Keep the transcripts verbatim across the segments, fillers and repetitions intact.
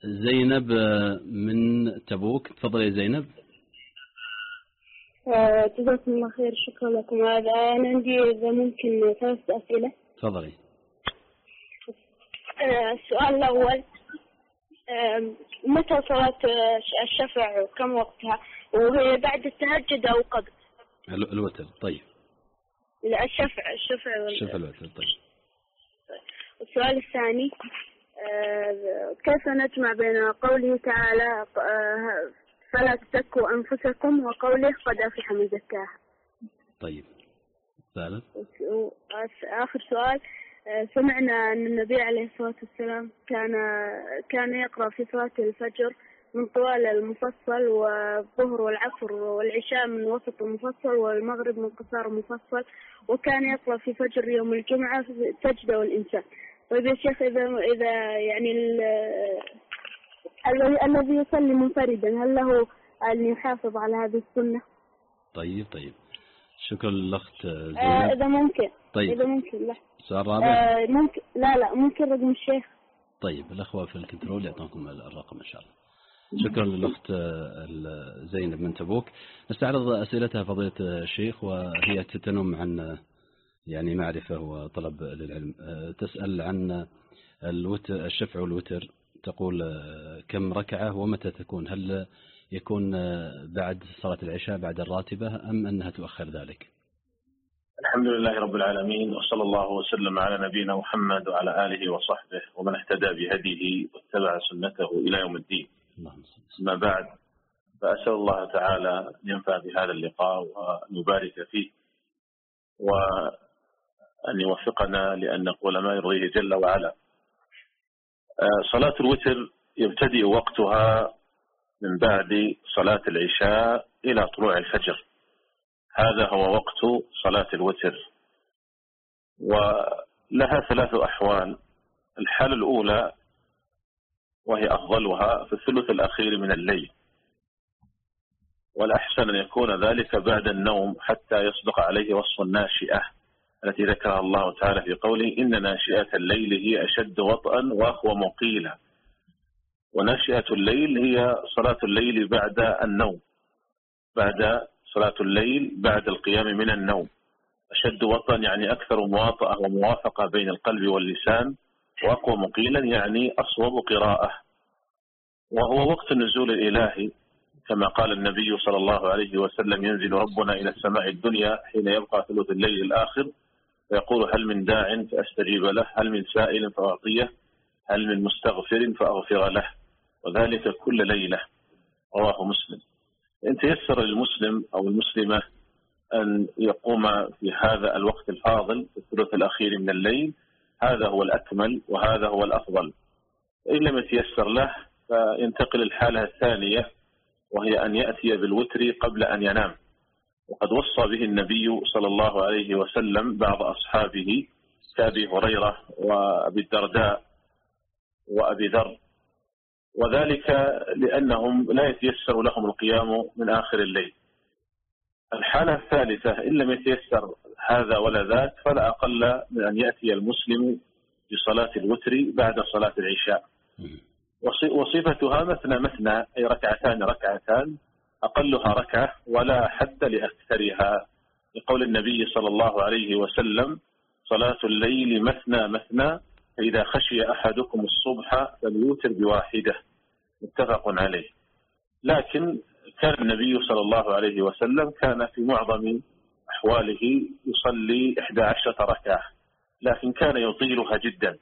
زينب من تبوك، تفضلي يا زينب. جزاكم الله خير، شكرا لكم. أنا عندي إذا ممكن ثلاث أسئلة. تفضلي. السؤال الأول، متى صلاة الشفع وكم وقتها، وهي بعد التهجد أو قبل؟ الوتر. طيب. لا، الشفع الشفع وال... الشفع الوتر. طيب. السؤال الثاني، كيف نجمع بين قوله تعالى فلا تزكوا أنفسكم وقوله قد أفلح من زكاها؟ طيب. ثالث. آخر سؤال، سمعنا أن النبي عليه الصلاة والسلام كان كان يقرأ في صلاة الفجر من طوال المفصل، والظهر والعصر والعشاء من وسط المفصل، والمغرب من قصار المفصل، وكان يقرأ في فجر يوم الجمعة سجدة والإنسان. طيب يا شيخ، إذا إذا يعني الذي يصلي منفردا هل له أن يحافظ على هذه السنة؟ طيب طيب، شكرا للأخت زينب. آه إذا ممكن. طيب. إذا ممكن. لا. سؤال رابع. آه ممكن. لا لا ممكن رقم الشيخ. طيب، الأخوة في الكنترول يعطونكم الرقم إن شاء الله. شكرا للأخت زينب من تبوك. نستعرض أسئلتها فضيلة الشيخ، وهي تتنم عن يعني معرفة وطلب للعلم. تسأل عن الوتر، الشفع والوتر، تقول كم ركعة ومتى تكون؟ هل يكون بعد صلاة العشاء بعد الراتبة أم أنها تؤخر ذلك؟ الحمد لله رب العالمين، وصلى الله وسلم على نبينا محمد وعلى آله وصحبه ومن اهتدى بهديه واتبع سنته إلى يوم الدين. أما بعد، فأسأل الله تعالى أن ينفع بهذا اللقاء وأن يبارك فيه، وأن يوفقنا لأن نقول ما يرضيه جل وعلا. صلاة الوتر يبتدئ وقتها من بعد صلاة العشاء إلى طلوع الفجر، هذا هو وقت صلاة الوتر، ولها ثلاث أحوال. الحالة الأولى وهي أفضلها في الثلث الأخير من الليل، والأحسن أن يكون ذلك بعد النوم حتى يصدق عليه وصف الناشئة التي ذكرها الله تعالى في قوله إن ناشئة الليل هي أشد وطئا وأقوى مقيلا. وناشئة الليل هي صلاة الليل بعد النوم، بعد صلاة الليل بعد القيام من النوم. أشد وطئا يعني أكثر مواطأة وموافقة بين القلب واللسان، وأقوى مقيلا يعني أصوب قراءة. وهو وقت النزول الإلهي كما قال النبي صلى الله عليه وسلم ينزل ربنا إلى السماء الدنيا حين يبقى ثلث الليل الآخر فيقول هل من داع فأستجيب له، هل من سائل فأعطيه، هل من مستغفر فأغفر له، وذلك كل ليلة. رواه مسلم. إن تيسر للمسلم أو المسلمة أن يقوم في هذا الوقت الفاضل في الثلث الأخير من الليل، هذا هو الأكمل وهذا هو الأفضل. إن لم يتيسر له فينتقل الحالة الثانية، وهي أن يأتي بالوتر قبل أن ينام، وقد وصى به النبي صلى الله عليه وسلم بعض أصحابه كأبي هريرة وأبي الدرداء وأبي ذر، وذلك لأنهم لا يتيسر لهم القيام من آخر الليل. الحالة الثالثة إن لم يتيسر هذا ولا ذاك فلا أقل من أن يأتي المسلم بصلاة الوتر بعد صلاة العشاء، وصفتها مثنى مثنى، أي ركعتان ركعتان، أقلها ركعة ولا حد لأكثرها، لقول النبي صلى الله عليه وسلم صلاة الليل مثنى مثنى فإذا خشي أحدكم الصبح فليوتر بواحدة، متفق عليه. لكن كان النبي صلى الله عليه وسلم كان في معظم أحواله يصلي إحدى عشرة ركعة، لكن كان يطيلها جدا.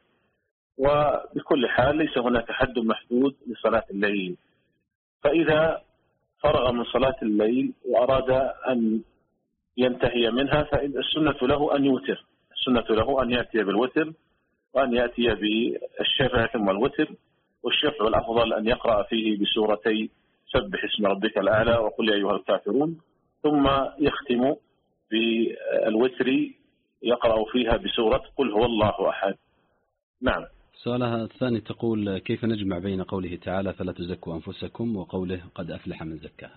وبكل حال ليس هناك حد محدود لصلاة الليل. فإذا فرغ من صلاة الليل وأراد أن ينتهي منها فإن السنة له أن يوتر، السنة له أن يأتي بالوتر وأن يأتي بالشفع ثم الوتر، والشفع الأفضل أن يقرأ فيه بسورتي سبح اسم ربك الأعلى وقل يا أيها الكافرون، ثم يختم بالوتر يقرأ فيها بسورة قل هو الله أحد. نعم. سؤالها الثاني تقول كيف نجمع بين قوله تعالى فلا تزكوا أنفسكم وقوله قد أفلح من زكاها؟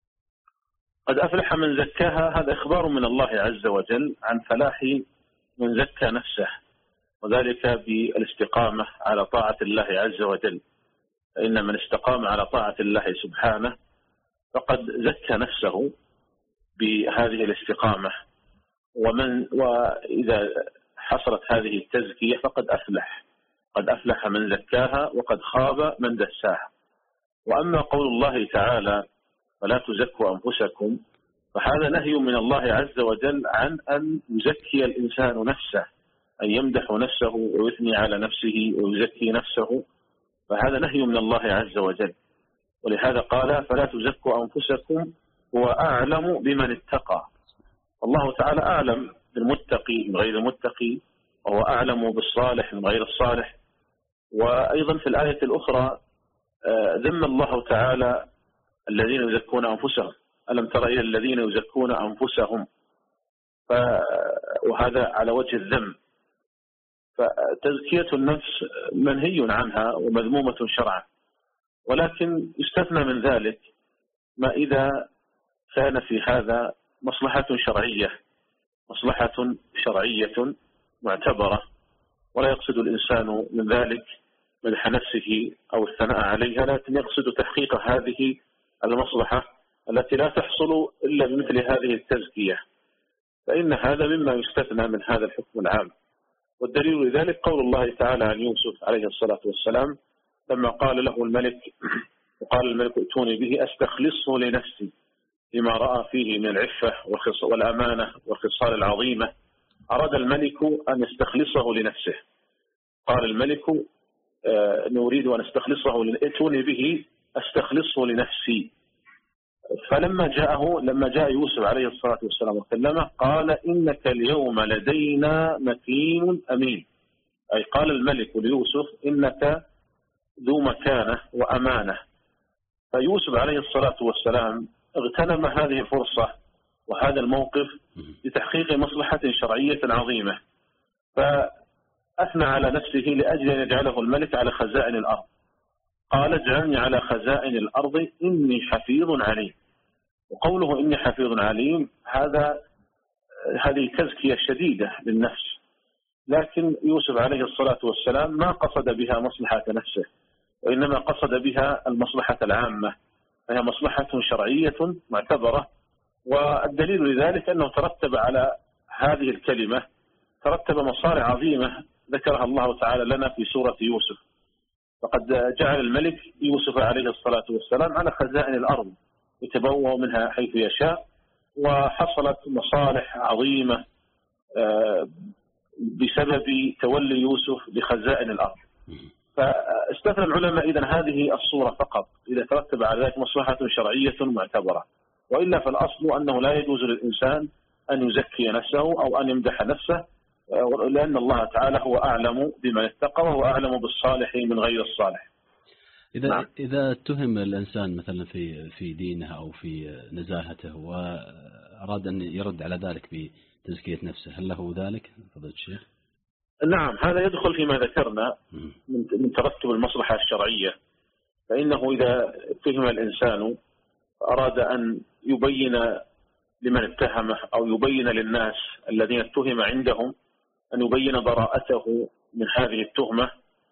قد أفلح من زكاها هذا إخبار من الله عز وجل عن فلاح من زكى نفسه، وذلك بالاستقامة على طاعة الله عز وجل. إن من استقام على طاعة الله سبحانه فقد زكى نفسه بهذه الاستقامة، ومن وإذا حصلت هذه التزكية فقد أفلح، قد أفلح من زكاها وقد خاب من دساها. وأما قول الله تعالى فلا تزكوا أنفسكم، فهذا نهي من الله عز وجل عن أن يزكي الإنسان نفسه، أن يمدح نفسه ويثني على نفسه ويزكي نفسه، فهذا نهي من الله عز وجل. ولهذا قال فلا تزكوا أنفسكم هو أعلم بمن اتقى. الله تعالى أعلم بالمتقي من غير المتقي، وهو أعلم بالصالح من غير الصالح. وأيضا في الآية الأخرى ذم الله تعالى الذين يزكون أنفسهم، ألم تر إلى الذين يزكون أنفسهم، وهذا على وجه الذم. فتزكية النفس منهي عنها ومذمومة شرعا، ولكن يستثنى من ذلك ما إذا كان في هذا مصلحة شرعية، مصلحة شرعية معتبرة، ولا يقصد الإنسان من ذلك مدح نفسه أو الثناء عليها، لكن يقصد تحقيق هذه المصلحة التي لا تحصل إلا بمثل هذه التزكية، فإن هذا مما يستثنى من هذا الحكم العام. والدليل لذلك قول الله تعالى عن يوسف عليه الصلاة والسلام لما قال له الملك وقال الملك ائتوني به أستخلصه لنفسي لما رأى فيه من العفة والأمانة والخصال العظيمة. أراد الملك أن يستخلصه لنفسه، قال الملك نريد أن استخلصه، ائتوني به أستخلصه لنفسي. فلما جاءه لما جاء يوسف عليه الصلاة والسلام وكلمه قال إنك اليوم لدينا مكين أمين، أي قال الملك ليوسف إنك ذو مكانة وأمانة. فيوسف عليه الصلاة والسلام اغتنم هذه الفرصة وهذا الموقف لتحقيق مصلحة شرعية عظيمة، فأثنى على نفسه لأجل أن يجعله الملك على خزائن الأرض. قال اجعلني على خزائن الأرض إني حفيظ عليم. وقوله إني حفيظ عليم هذا هذه تزكية شديدة للنفس، لكن يوسف عليه الصلاة والسلام ما قصد بها مصلحة نفسه، وإنما قصد بها المصلحة العامة، فهي مصلحة شرعية معتبرة. والدليل لذلك أنه ترتب على هذه الكلمة ترتب مصالح عظيمة ذكرها الله تعالى لنا في سورة يوسف. فقد جعل الملك يوسف عليه الصلاة والسلام على خزائن الأرض يتبوأ منها حيث يشاء، وحصلت مصالح عظيمة بسبب تولي يوسف لخزائن الأرض. فاستثنى العلماء إذن هذه الصورة فقط إذا ترتب على ذلك مصلحة شرعية معتبرة، وإلا فالأصل أنه لا يجوز للإنسان أن يزكي نفسه أو أن يمدح نفسه، لأن الله تعالى هو أعلم بمن اتقى وهو أعلم بالصالح من غير الصالح. إذا نعم. إذا اتهم الإنسان مثلا في في دينه أو في نزاهته وأراد أن يرد على ذلك بتزكية نفسه، هل له ذلك فضيلة الشيخ؟ نعم، هذا يدخل فيما ذكرنا من ترتب المصلحة الشرعية. فإنه إذا اتهم الإنسان أراد أن يبين لمن اتهمه أو يبين للناس الذين اتهم عندهم أن يبين براءته من هذه التهمة،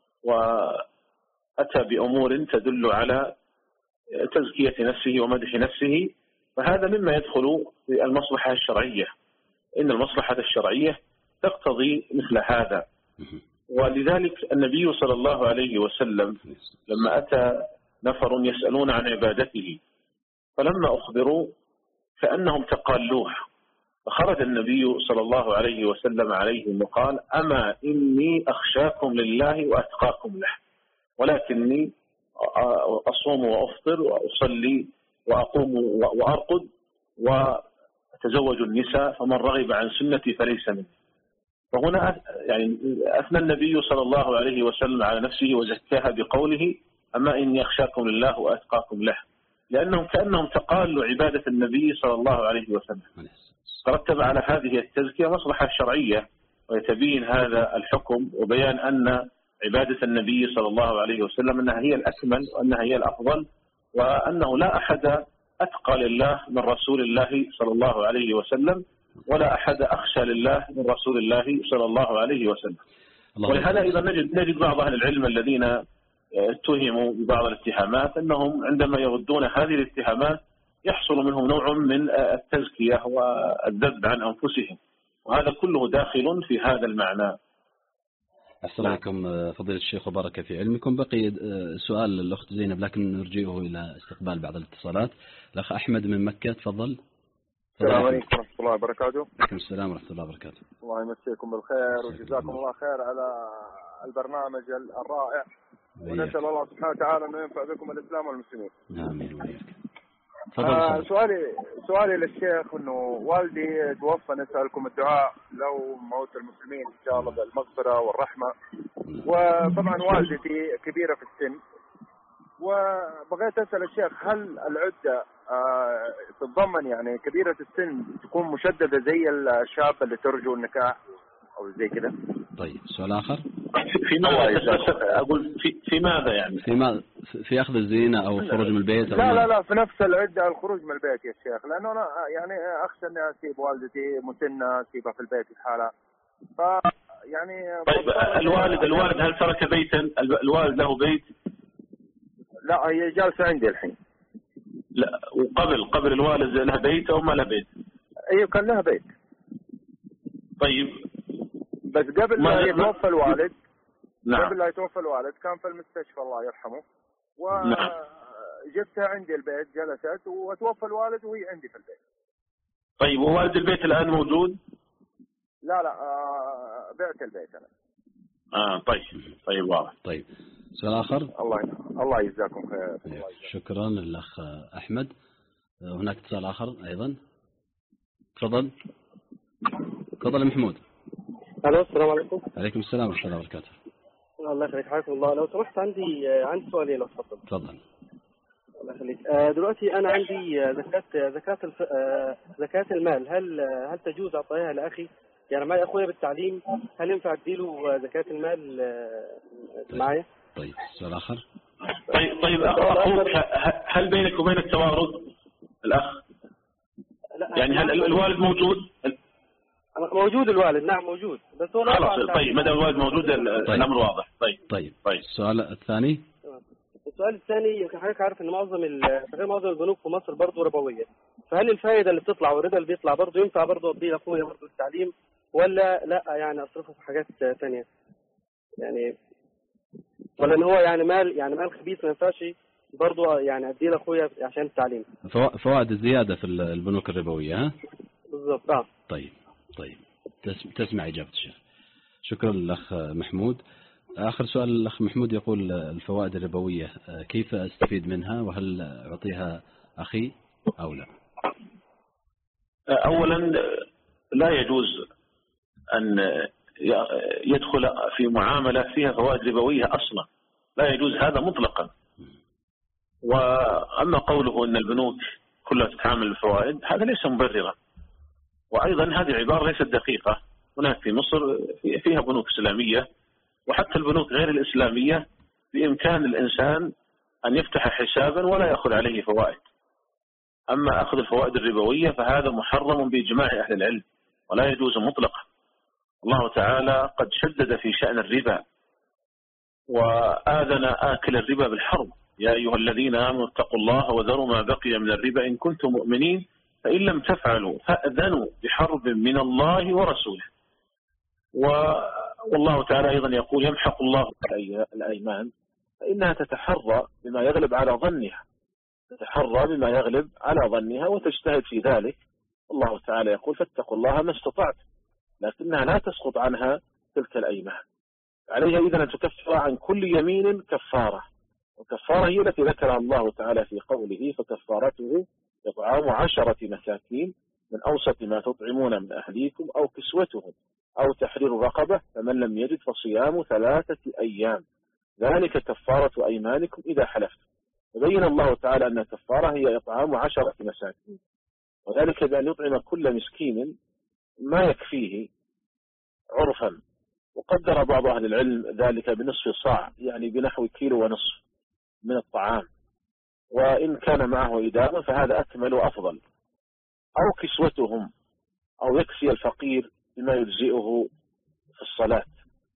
وأتى بأمور تدل على تزكية نفسه ومدح نفسه، فهذا مما يدخل في المصلحة الشرعية. إن المصلحة الشرعية تقتضي مثل هذا. ولذلك النبي صلى الله عليه وسلم لما أتى نفر يسألون عن عبادته فلما أخبروا كأنهم تقالوه، فخرج النبي صلى الله عليه وسلم عليهم وقال أما إني أخشاكم لله وأتقاكم له، ولكني أصوم وأفطر وأصلي وأقوم وأرقد وأتزوج النساء، فمن رغب عن سنتي فليس مني. فهنا يعني أثنى النبي صلى الله عليه وسلم على نفسه وزكاها بقوله أما إني أخشاكم لله وأتقاكم له، لأنهم كأنهم تقالوا عبادة النبي صلى الله عليه وسلم. ترتب على هذه التزكية مصلحة شرعية، ويتبين هذا الحكم وبيان أن عبادة النبي صلى الله عليه وسلم أنها هي الأكمل وأنها هي الأفضل، وأنه لا أحد أتقى لله من رسول الله صلى الله عليه وسلم، ولا أحد أخشى لله من رسول الله صلى الله عليه وسلم. ولهذا إذا نجد, نجد بعض أهل العلم الذين اتهموا ببعض الاتهامات أنهم عندما يردون هذه الاتهامات يحصل منهم نوع من التزكية والذب عن أنفسهم، وهذا كله داخل في هذا المعنى. أحسن عليكم فضيلة الشيخ وبارك في علمكم. بقي سؤال للأخت زينب لكن نرجئه إلى استقبال بعض الاتصالات. الأخ أحمد من مكة تفضل. السلام عليكم ورحمة الله وبركاته. عليكم السلام ورحمة الله وبركاته. الله يمسيكم بالخير وجزاكم الله خير على البرنامج الرائع، ونسأل الله سبحانه وتعالى أنه ينفع بكم الإسلام والمسلمين. آمين وإياك. آه سؤالي سؤالي للشيخ إنه والدي توفى، نسألكم الدعاء له موت المسلمين إن شاء الله بالمغفرة والرحمة. وطبعا والدتي كبيرة في السن، وبغيت أسأل الشيخ هل العدة آه تتضمن يعني كبيرة السن تكون مشددة زي الشاب اللي ترجو النكاح أو زي كده؟ طيب سؤال آخر. في ماذا أقول في, في ماذا يعني في ما في أخذ الزينة أو الخروج من البيت؟ لا لا لا في نفس العدة الخروج من البيت يا شيخ، لأنه أنا يعني أخشى إني أسيب والدتي مسنة أسيبها في البيت لحالها. ف يعني طيب الوالد الوالد هل ترك بيتا؟ الوالد له بيت؟ لا هي جالسة عندي الحين. لا وقبل قبل الوالد لها بيت أو ما لها بيت؟ أيوة كان لها بيت. طيب بس قبل ما يتوفى الوالد نعم. قبل لا يتوفى الوالد كان في المستشفى الله يرحمه، وجبتها عندي البيت جلست، وتوفى الوالد وهي عندي في البيت. طيب ووالد البيت الآن موجود؟ لا لا آه بعت البيت أنا. آه طيب طيب واضح. طيب سؤال آخر. الله الله يجزاكم خير. شكرا للأخ أحمد. هناك اتصال آخر أيضا. تفضل تفضل محمود. الو السلام عليكم. عليكم السلام ورحمة الله وبركاته. الله يخليك حياكم الله. لو سمحت عندي عندي سؤالين لو تفضل. تفضل. الله يخليك. دلوقتي انا عندي زكاة زكاة الف... زكاة المال، هل هل تجوز اعطيها لاخي؟ يعني معي اخويا بالتعليم، هل ينفع اديله زكاة المال معايا؟ طيب سؤال اخر. طيب طيب اخوك هل بينك وبين التوارث الاخ؟ يعني هل الوالد موجود؟ موجود الوالد نعم موجود، بس هو خلاص. طيب ما دام الوالد موجود الامر واضح. طيب طيب طيب السؤال الثاني. السؤال الثاني يمكن حضرتك عارف ان معظم معظم البنوك في مصر برضه ربويه، فهل الفائده اللي بتطلع والربا اللي بيطلع برضه ينفع برضه اديه لاخويا برضه التعليم ولا لا؟ يعني اصرفه في حاجات ثانيه يعني، ولا ان هو يعني مال يعني مال خبيث ما ينفعش برضه يعني اديه لاخويا عشان التعليم؟ فوائد الزياده في البنوك الربويه. ها بالضبط. اه طيب طيب تسمع اجابه الشيخ. شكرا للاخ محمود. آخر سؤال الأخ محمود يقول الفوائد الربوية كيف أستفيد منها وهل أعطيها أخي أو لا؟ أولا لا يجوز أن يدخل في معاملة فيها فوائد ربوية أصلا، لا يجوز هذا مطلقا. وأما قوله أن البنوك كلها تتعامل بالفوائد هذا ليس مبررا، وأيضا هذه عبارة ليست دقيقة. هناك في مصر فيها بنوك إسلامية، وحتى البنوك غير الإسلامية بإمكان الإنسان أن يفتح حسابا ولا يأخذ عليه فوائد. أما أخذ الفوائد الربوية فهذا محرم بإجماع أهل العلم ولا يجوز مطلقا. الله تعالى قد شدد في شأن الربا وآذن آكل الربا بالحرب: يا أيها الذين آمنوا اتقوا الله وذروا ما بقي من الربا إن كنتم مؤمنين فإن لم تفعلوا فأذنوا بحرب من الله ورسوله. والله تعالى أيضا يقول: يمحق الله الأيمان فإنها تتحرى بما يغلب على ظنها تتحرى بما يغلب على ظنها وتجتهد في ذلك. الله تعالى يقول: فاتقوا الله ما استطعت، لكنها لا تسقط عنها تلك الأيمان. عليها إذن أن تكفر عن كل يمين كفارة، وكفارة هي التي ذكرها الله تعالى في قوله: فكفارته إطعام عشرة مساكين من أوسط ما تطعمون من أهليكم أو كسوتهم أو تحرير رقبة، فمن لم يجد فصيام ثلاثة أيام ذلك كفارة أيمانكم إذا حلفتم. وبين الله تعالى أن الكفارة هي إطعام عشرة مساكين، وذلك بأن يطعم كل مسكين ما يكفيه عرفا. وقدر بعض أهل العلم ذلك بنصف صاع، يعني بنحو كيلو ونصف من الطعام، وإن كان معه إدامة فهذا أكمل وأفضل. أو كسوتهم، أو يكفي الفقير بما يجزئه في الصلاة،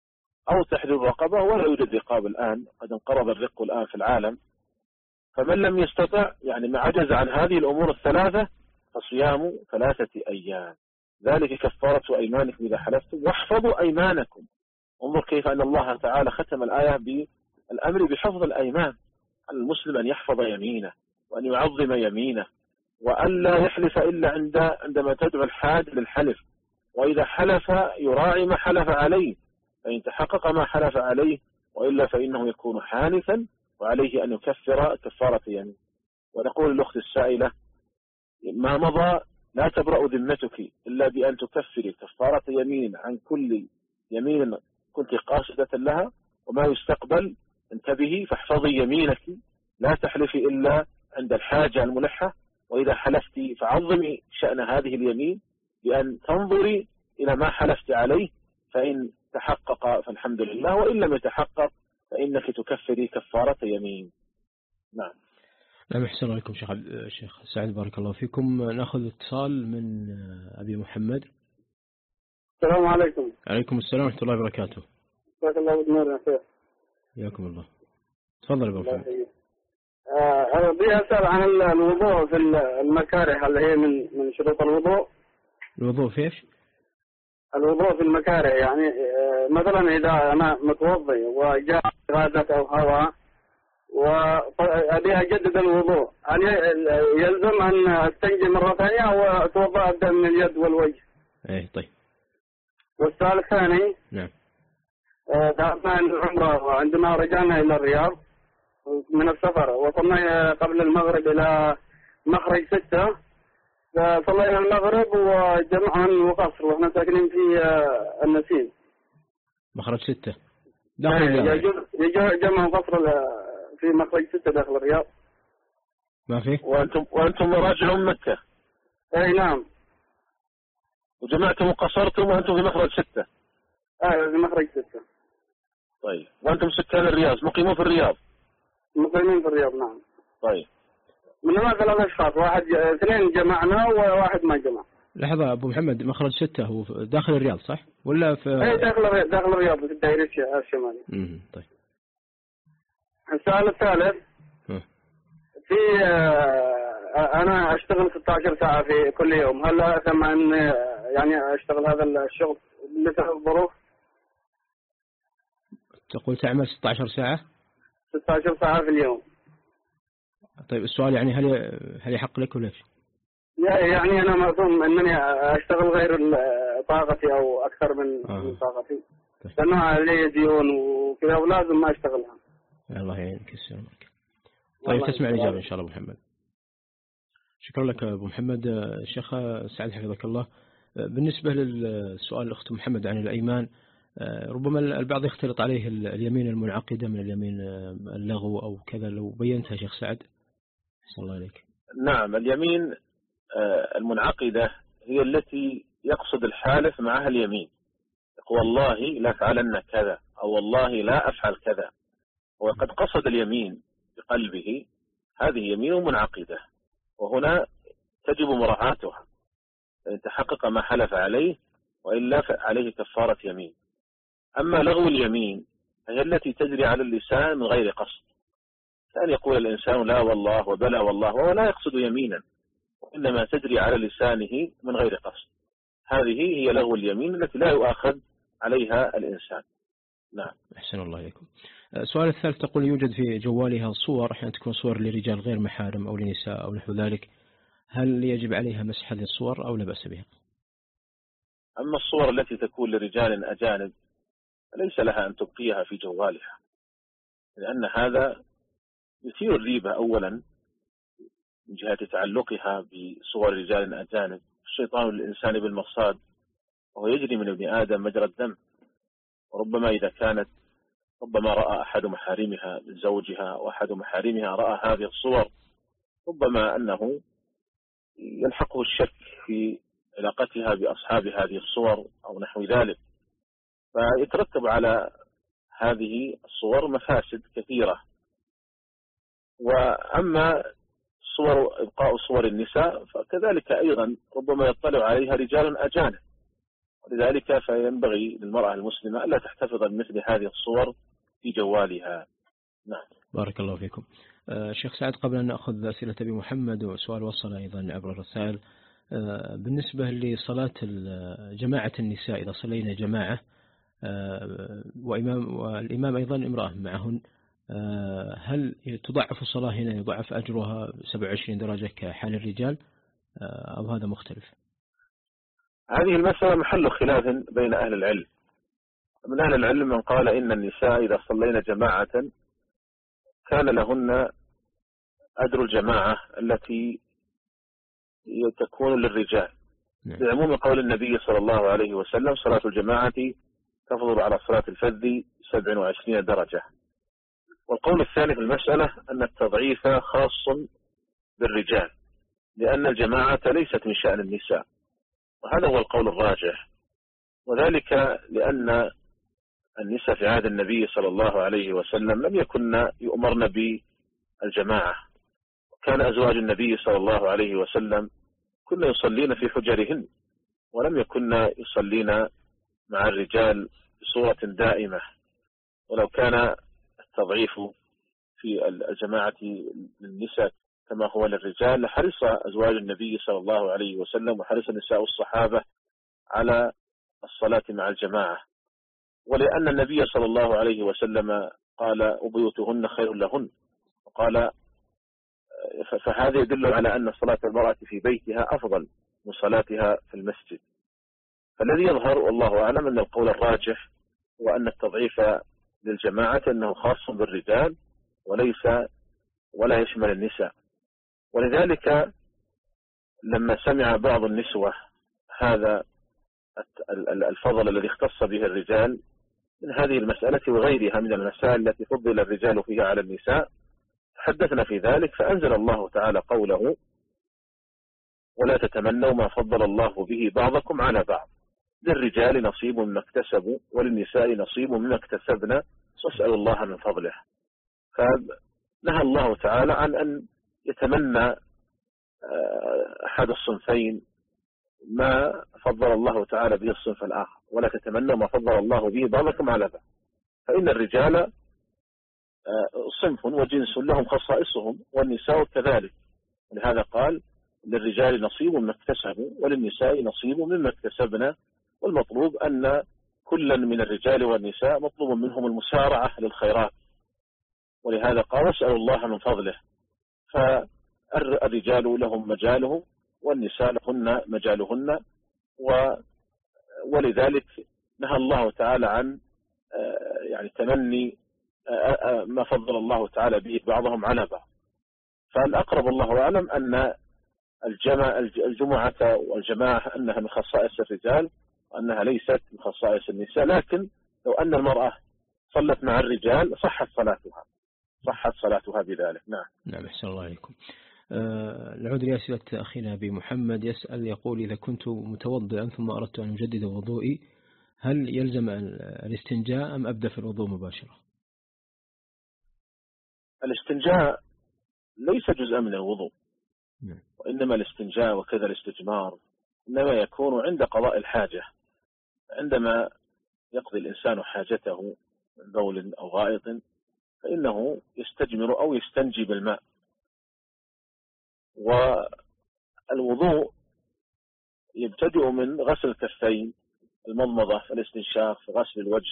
أو تحرير رقبة، ولا يوجد رقاب الآن، قد انقرض الرق الآن في العالم. فمن لم يستطع يعني ما عجز عن هذه الأمور الثلاثة فصيام ثلاثة أيام، ذلك كفارة أيمانكم إذا حلفتم واحفظوا أيمانكم. انظر كيف أن الله تعالى ختم الآية بالأمر بحفظ الأيمان. المسلم أن يحفظ يمينه وأن يعظم يمينه، وأن لا يحلف إلا عند عندما تدعو الحاج للحلف، وإذا حلف يراعي ما حلف عليه، فإن تحقق ما حلف عليه وإلا فإنه يكون حانثا وعليه أن يكفر كفارة يمين. ونقول للأخت السائلة ما مضى لا تبرأ ذمتك إلا بأن تكفري كفارة يمين عن كل يمين كنت قاصدة لها، وما يستقبل انتبهي فاحفظي يمينك، لا تحلفي إلا عند الحاجة الملحة، وإذا حلفتي فعظمي شأن هذه اليمين بأن تنظري إلى ما حلفت عليه، فإن تحقق فالحمد لله، وإن لم يتحقق فإنك تكفري كفارة يمين. نعم. نعم، أحسن عليكم شيخ الشيخ سعد، بارك الله فيكم. نأخذ اتصال من أبي محمد. السلام عليكم. عليكم السلام ورحمة الله وبركاته. بارك الله بالنور يا شيخ. حياكم الله. تفضل يا أبو محمد. أنا بدي أسأل عن الوضوء في المكاره، هل هي من من شروط الوضوء؟ الوضوء في إيش؟ الوضوء في المكاره، يعني مثلا إذا أنا متوضي وجاء غازة أو هواء وأبي أجدد الوضوء، هل يلزم أن أستنجي مرة ثانية أو أتوضأ أبدأ من اليد والوجه؟ إيه طيب. والسؤال الثاني. نعم. ذهبنا العمرة وعندما رجعنا إلى الرياض من السفر، وصلنا قبل المغرب إلى مخرج ستة، فصلينا المغرب وجمعا وقصر، وإحنا ساكنين في النسيم. مخرج ستة داخل الرياض؟ يجوز جمع وقصر في مخرج ستة داخل الرياض. ما في؟ وأنتم وأنتم راجعون مكة؟ أي نعم. وجمعتم وقصرتم وأنتم في مخرج ستة؟ آه في مخرج ستة. طيب، وأنتم سكان الرياض مقيمون في الرياض؟ مقيمين في الرياض نعم. طيب. من هنا ثلاث أشخاص، واحد اثنين جمعنا وواحد ما جمع. لحظة أبو محمد، مخرج ستة هو داخل الرياض صح؟ ولا في؟ إيه داخل داخل الرياض في الدائرة الشمالية. امم طيب. السؤال الثالث. م. في أنا أشتغل ستة عشر ساعة في كل يوم، هل أثم أن يعني أشتغل هذا الشغل لسبب الظروف؟ تقول تعمل ستة عشر ساعة؟ ستة عشر ساعة في اليوم. طيب السؤال يعني هل هل يحق لك ولا ايش؟ يعني أنا مأثوم أنني أشتغل غير طاقتي أو أكثر من, آه. من طاقتي، لأنه علي ديون وكذا ولازم ما أشتغلها. الله يعينك السلام عليكم. طيب تسمع الإجابة إن شاء الله أبو محمد. شكرا لك أبو محمد. الشيخ سعد حفظك الله، بالنسبة للسؤال الأخت محمد عن الأيمان، ربما البعض يختلط عليه اليمين المنعقدة من اليمين اللغو أو كذا، لو بينتها شيخ سعد أحسن الله عليك. نعم، اليمين المنعقدة هي التي يقصد الحالف معها اليمين، يقول والله لا أفعلن كذا أو والله لا أفعل كذا، وقد قصد اليمين بقلبه، هذه يمين منعقدة، وهنا تجب مراعاتها فإن تحقق ما حلف عليه، وإلا فعليه كفارة يمين. أما لغو اليمين هي التي تجري على اللسان من غير قصد، كأن يقول الإنسان لا والله وبلا والله وهو لا يقصد يمينا، وإنما تجري على لسانه من غير قصد، هذه هي لغو اليمين التي لا يؤاخذ عليها الإنسان. نعم. أحسن الله إليكم. السؤال الثالث تقول يوجد في جوالها صور أحيانا تكون صور لرجال غير محارم أو لنساء أو نحو ذلك، هل يجب عليها مسح هذه الصور أو لا بأس بها؟ أما الصور التي تكون لرجال أجانب ليس لها أن تبقيها في جوالها، لأن هذا يثير الريبة أولا من جهة تعلقها بصور رجال أجانب. الشيطان للإنسان بالمرصاد، وهو يجري من ابن آدم مجرى الدم، وربما إذا كانت ربما رأى أحد محارمها من زوجها وأحد محارمها رأى هذه الصور، ربما أنه يلحقه الشك في علاقتها بأصحاب هذه الصور أو نحو ذلك، فيترتب على هذه الصور مفاسد كثيرة. وأما صور إبقاء صور النساء فكذلك أيضا ربما يطلع عليها رجال أجانب، لذلك فينبغي للمرأة المسلمة ألا تحتفظ بمثل هذه الصور في جوالها. نعم. بارك الله فيكم. شيخ سعد، قبل أن نأخذ أسئلة أبي محمد وسؤال وصل أيضا عبر الرسائل، بالنسبة لصلاة جماعة النساء إذا صلينا جماعة وإمام والإمام أيضا امرأة معهن، هل تضعف الصلاة هنا، يضعف أجرها سبعة وعشرين درجة كحال الرجال أو هذا مختلف؟ هذه المسألة محل خلاف بين أهل العلم. من أهل العلم من قال إن النساء إذا صلينا جماعة كان لهن أجر الجماعة التي تكون للرجال، بعموم قول النبي صلى الله عليه وسلم: صلاة الجماعة تفضل على صلاة الفذ سبع وعشرين درجة. والقول الثاني في المسألة أن التضعيف خاص بالرجال، لأن الجماعة ليست من شأن النساء، وهذا هو القول الراجح. وذلك لأن النساء في عهد النبي صلى الله عليه وسلم لم يكن يؤمرن بالجماعة، كان أزواج النبي صلى الله عليه وسلم كنا يصلين في حجرهن، ولم يكن يصلين مع الرجال بصورة دائمة. ولو كان التضعيف في الجماعة للنساء كما هو للرجال لحرص أزواج النبي صلى الله عليه وسلم وحرص نساء الصحابة على الصلاة مع الجماعة. ولأن النبي صلى الله عليه وسلم قال: وبيوتهن خير لهن، وقال فهذا يدل على أن صلاة المرأة في بيتها أفضل من صلاتها في المسجد. فالذي يظهر والله أعلم أن القول الراجح هو أن التضعيف للجماعة أنه خاص بالرجال وليس ولا يشمل النساء. ولذلك لما سمع بعض النسوة هذا الفضل الذي اختص به الرجال من هذه المسألة وغيرها من المسائل التي فضل الرجال فيها على النساء، تحدثنا في ذلك، فأنزل الله تعالى قوله: ولا تتمنوا ما فضل الله به بعضكم على بعض، للرجال نصيب مما اكتسبوا وللنساء نصيب مما اكتسبنا واسألوا الله من فضله. فنهى الله تعالى عن أن يتمنى أحد الصنفين ما فضل الله تعالى به الصنف الآخر، ولا تتمنوا ما فضل الله به بعضكم على بعض، فإن الرجال صنف وجنس لهم خصائصهم والنساء كذلك. ولهذا قال: للرجال نصيب مما اكتسبوا وللنساء نصيب مما اكتسبنا. والمطلوب أن كلا من الرجال والنساء مطلوب منهم المسارعة للخيرات، ولهذا قال: واسألوا الله من فضله. فالرجال لهم مجالهم والنساء لهن مجالهن، ولذلك نهى الله تعالى عن يعني تمني ما فضل الله تعالى به بعضهم على بعض. فالأقرب الله أعلم أن الجمعة والجماعة أنها من خصائص الرجال وأنها ليست من خصائص النساء، لكن لو أن المرأة صلت مع الرجال صحت صلاتها صحت صلاتها بذلك. نعم. نعم، أحسن الله عليكم. أه نعود لأسئلة أخينا أبي محمد، يسأل يقول: إذا كنت متوضئا ثم أردت أن أجدد وضوئي هل يلزم الاستنجاء أم أبدأ في الوضوء مباشرة؟ الاستنجاء ليس جزءا من الوضوء، وإنما الاستنجاء وكذا الاستجمار إنما يكون عند قضاء الحاجة، عندما يقضي الإنسان حاجته من بول أو غائط فإنه يستجمر أو يستنجي بالماء. والوضوء يبتدئ من غسل الكفين، المضمضة، فالاستنشاق، فغسل الوجه،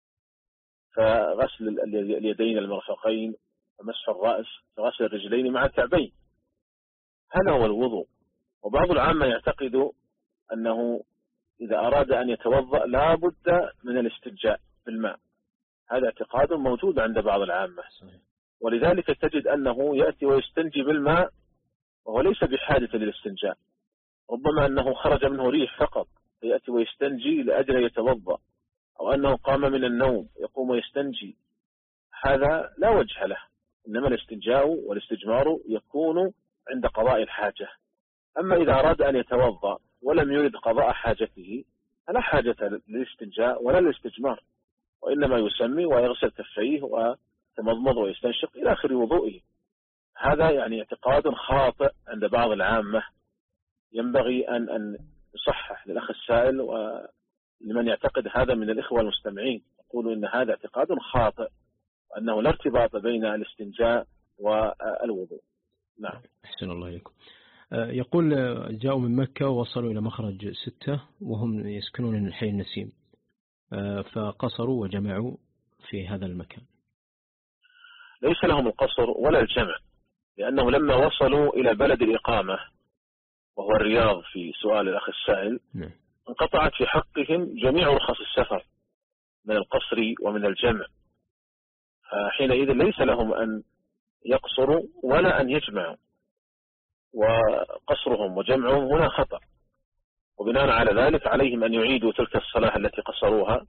فغسل اليدين المرفقين، فمسح الرأس، فغسل الرجلين مع الكعبين. هذا هو الوضوء. وبعض العامة يعتقد أنه إذا أراد أن يتوضأ لا بد من الاستنجاء بالماء، هذا اعتقاد موجود عند بعض العامة، ولذلك تجد أنه يأتي ويستنجي بالماء وهو ليس بحاجة للاستنجاء، ربما أنه خرج منه ريح فقط فيأتي ويستنجي لأجل يتوضأ، أو أنه قام من النوم يقوم ويستنجي، هذا لا وجه له. إنما الاستنجاء والاستجمار يكون عند قضاء الحاجة. أما إذا أراد أن يتوضأ ولم يرد قضاء حاجته فلا حاجة للاستنجاء ولا للاستجمار، وإنما يسمي ويغسل كفيه ويتمضمض ويستنشق إلى آخر وضوئه. هذا يعني اعتقاد خاطئ عند بعض العامة، ينبغي أن أن يصحح للأخ السائل لمن يعتقد هذا من الإخوة المستمعين، يقول إن هذا اعتقاد خاطئ، وأنه لا ارتباط بين الاستنجاء والوضوء. نعم. أحسن الله إليكم. يقول جاءوا من مكة ووصلوا إلى مخرج ستة وهم يسكنون الحي النسيم، فقصروا وجمعوا في هذا المكان. ليس لهم القصر ولا الجمع، لأنه لما وصلوا إلى بلد الإقامة وهو الرياض في سؤال الأخ السائل، نعم. انقطعت في حقهم جميع رخص السفر من القصر ومن الجمع، حينئذ ليس لهم أن يقصروا ولا أن يجمعوا، وقصرهم وجمعهم هنا خطأ، وبناء على ذلك عليهم أن يعيدوا تلك الصلاة التي قصروها.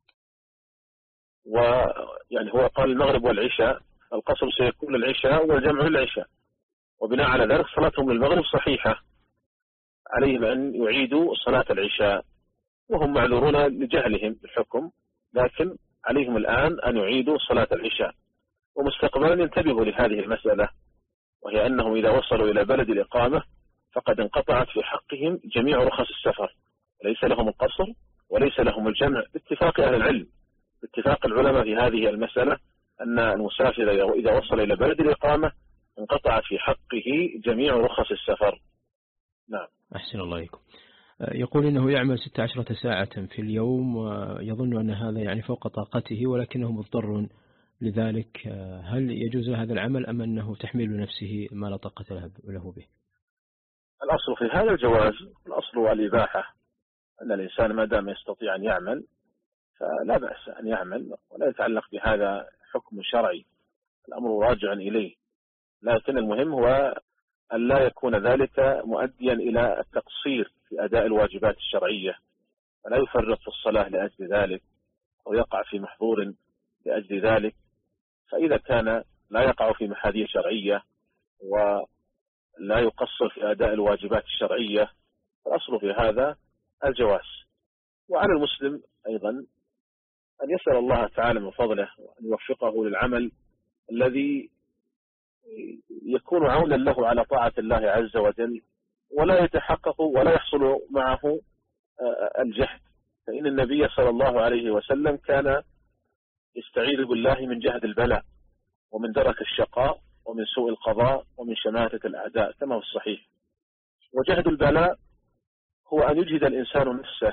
ويعني هو قال المغرب والعشاء، القصر سيكون للعشاء والجمع للعشاء، وبناء على ذلك صلاتهم للمغرب صحيحة، عليهم أن يعيدوا صلاة العشاء، وهم معذورون لجهلهم بالحكم، لكن عليهم الآن أن يعيدوا صلاة العشاء. ومستقبلا ينتبهوا لهذه المسألة، وهي أنهم إذا وصلوا إلى بلد الإقامة فقد انقطعت في حقهم جميع رخص السفر، ليس لهم القصر وليس لهم الجمع باتفاق أهل العلم، باتفاق العلماء في هذه المسألة، أن المسافر إذا وصل إلى بلد الإقامة انقطعت في حقه جميع رخص السفر. نعم. أحسن الله إليكم. يقول إنه يعمل ستة عشرة ساعة في اليوم ويظن أن هذا يعني فوق طاقته ولكنه مضطر لذلك، هل يجوز هذا العمل أم أنه تحميل نفسه ما لا طاقة له به؟ الأصل في هذا الجواز، الأصل الإباحة، أن الإنسان ما دام يستطيع أن يعمل فلا بأس أن يعمل، ولا يتعلق بهذا حكم شرعي، الأمر راجع إليه، لكن المهم هو أن لا يكون ذلك مؤديا إلى التقصير في أداء الواجبات الشرعية، فلا يفرط في الصلاة لأجل ذلك أو يقع في محظور لأجل ذلك. فإذا كان لا يقع في محاذير شرعية ولا يقصر في أداء الواجبات الشرعية فالأصل في هذا الجواز. وعلى المسلم أيضا أن يسأل الله تعالى من فضله وأن يوفقه للعمل الذي يكون عونا له على طاعة الله عز وجل، ولا يتحقق ولا يحصل معه الجهد، فإن النبي صلى الله عليه وسلم كان يستعيذ بالله من جهد البلاء ومن درك الشقاء ومن سوء القضاء ومن شماتة الأعداء كما هو الصحيح. وجهد البلاء هو أن يجهد الإنسان نفسه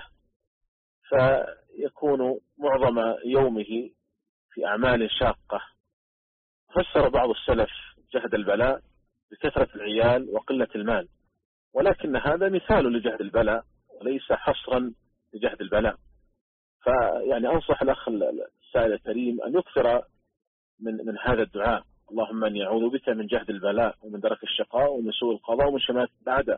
فيكون معظم يومه في أعمال شاقة. فسر بعض السلف جهد البلاء بكثرة العيال وقلة المال، ولكن هذا مثال لجهد البلاء وليس حصرا لجهد البلاء. فيعني أنصح الأخ السائل الكريم أن يكثر من من هذا الدعاء، اللهم أني أعوذ بك من جهد البلاء ومن درك الشقاء ومن سوء القضاء ومن شماتة الأعداء.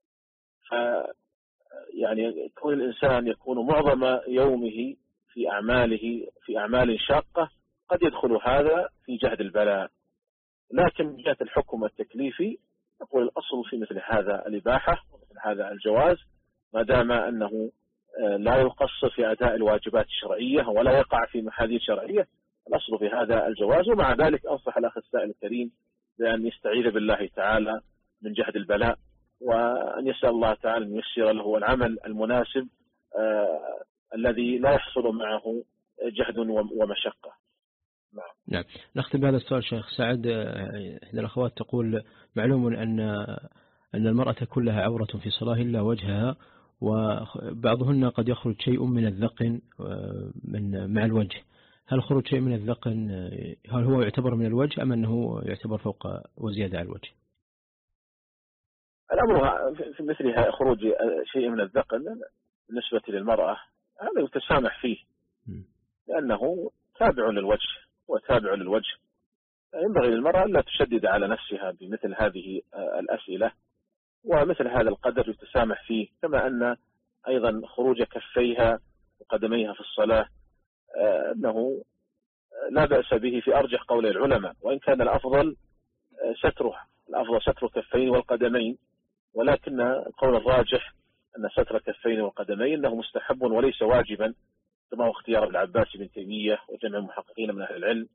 يعني كون الإنسان يكون معظم يومه في أعماله في أعمال شاقة قد يدخل هذا في جهد البلاء، لكن من جهة الحكم التكليفي نقول الأصل في مثل هذا الإباحة ومثل هذا الجواز، ما دام أنه لا يقصر في أداء الواجبات الشرعية ولا يقع في محاذير شرعية، الأصل في هذا الجواز. ومع ذلك أنصح الأخ السائل الكريم بأن يستعيذ بالله تعالى من جهد البلاء، وأن يسأل الله تعالى أن ييسر له العمل المناسب آه الذي لا يحصل معه جهد ومشقة. نعم. نعم. نختم بهذا السؤال شيخ سعد. إحدى الأخوات تقول معلوم أن أن المرأة تكون لها عورة في صلاة إلا وجهها، وبعضهن قد يخرج شيء من الذقن من مع الوجه، هل خروج شيء من الذقن هل هو يعتبر من الوجه أم أنه يعتبر فوق وزيادة على الوجه؟ الأمر في مثل خروج شيء من الذقن بالنسبة للمرأة هذا يتسامح فيه، لأنه تابع للوجه وتابع للوجه. ينبغي للمرأة لا تشدد على نفسها بمثل هذه الأسئلة، ومثل هذا القدر يتسامح فيه، كما أن أيضا خروج كفيها وقدميها في الصلاة أنه لا بأس به في أرجح قول العلماء، وإن كان الأفضل سترها، الأفضل ستر كفين والقدمين، ولكن القول الراجح أن ستر كفين والقدمين أنه مستحب وليس واجبا، كما هو اختيار ابن عباس بن تيمية وجمع المحققين من أهل العلم.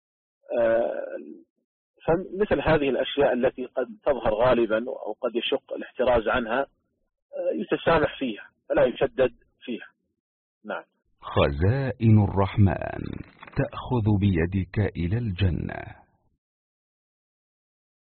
فمثل هذه الأشياء التي قد تظهر غالبا أو قد يشق الاحتراز عنها يتسامح فيها فلا يشدد فيها. نعم. خزائن الرحمن تأخذ بيدك إلى الجنة.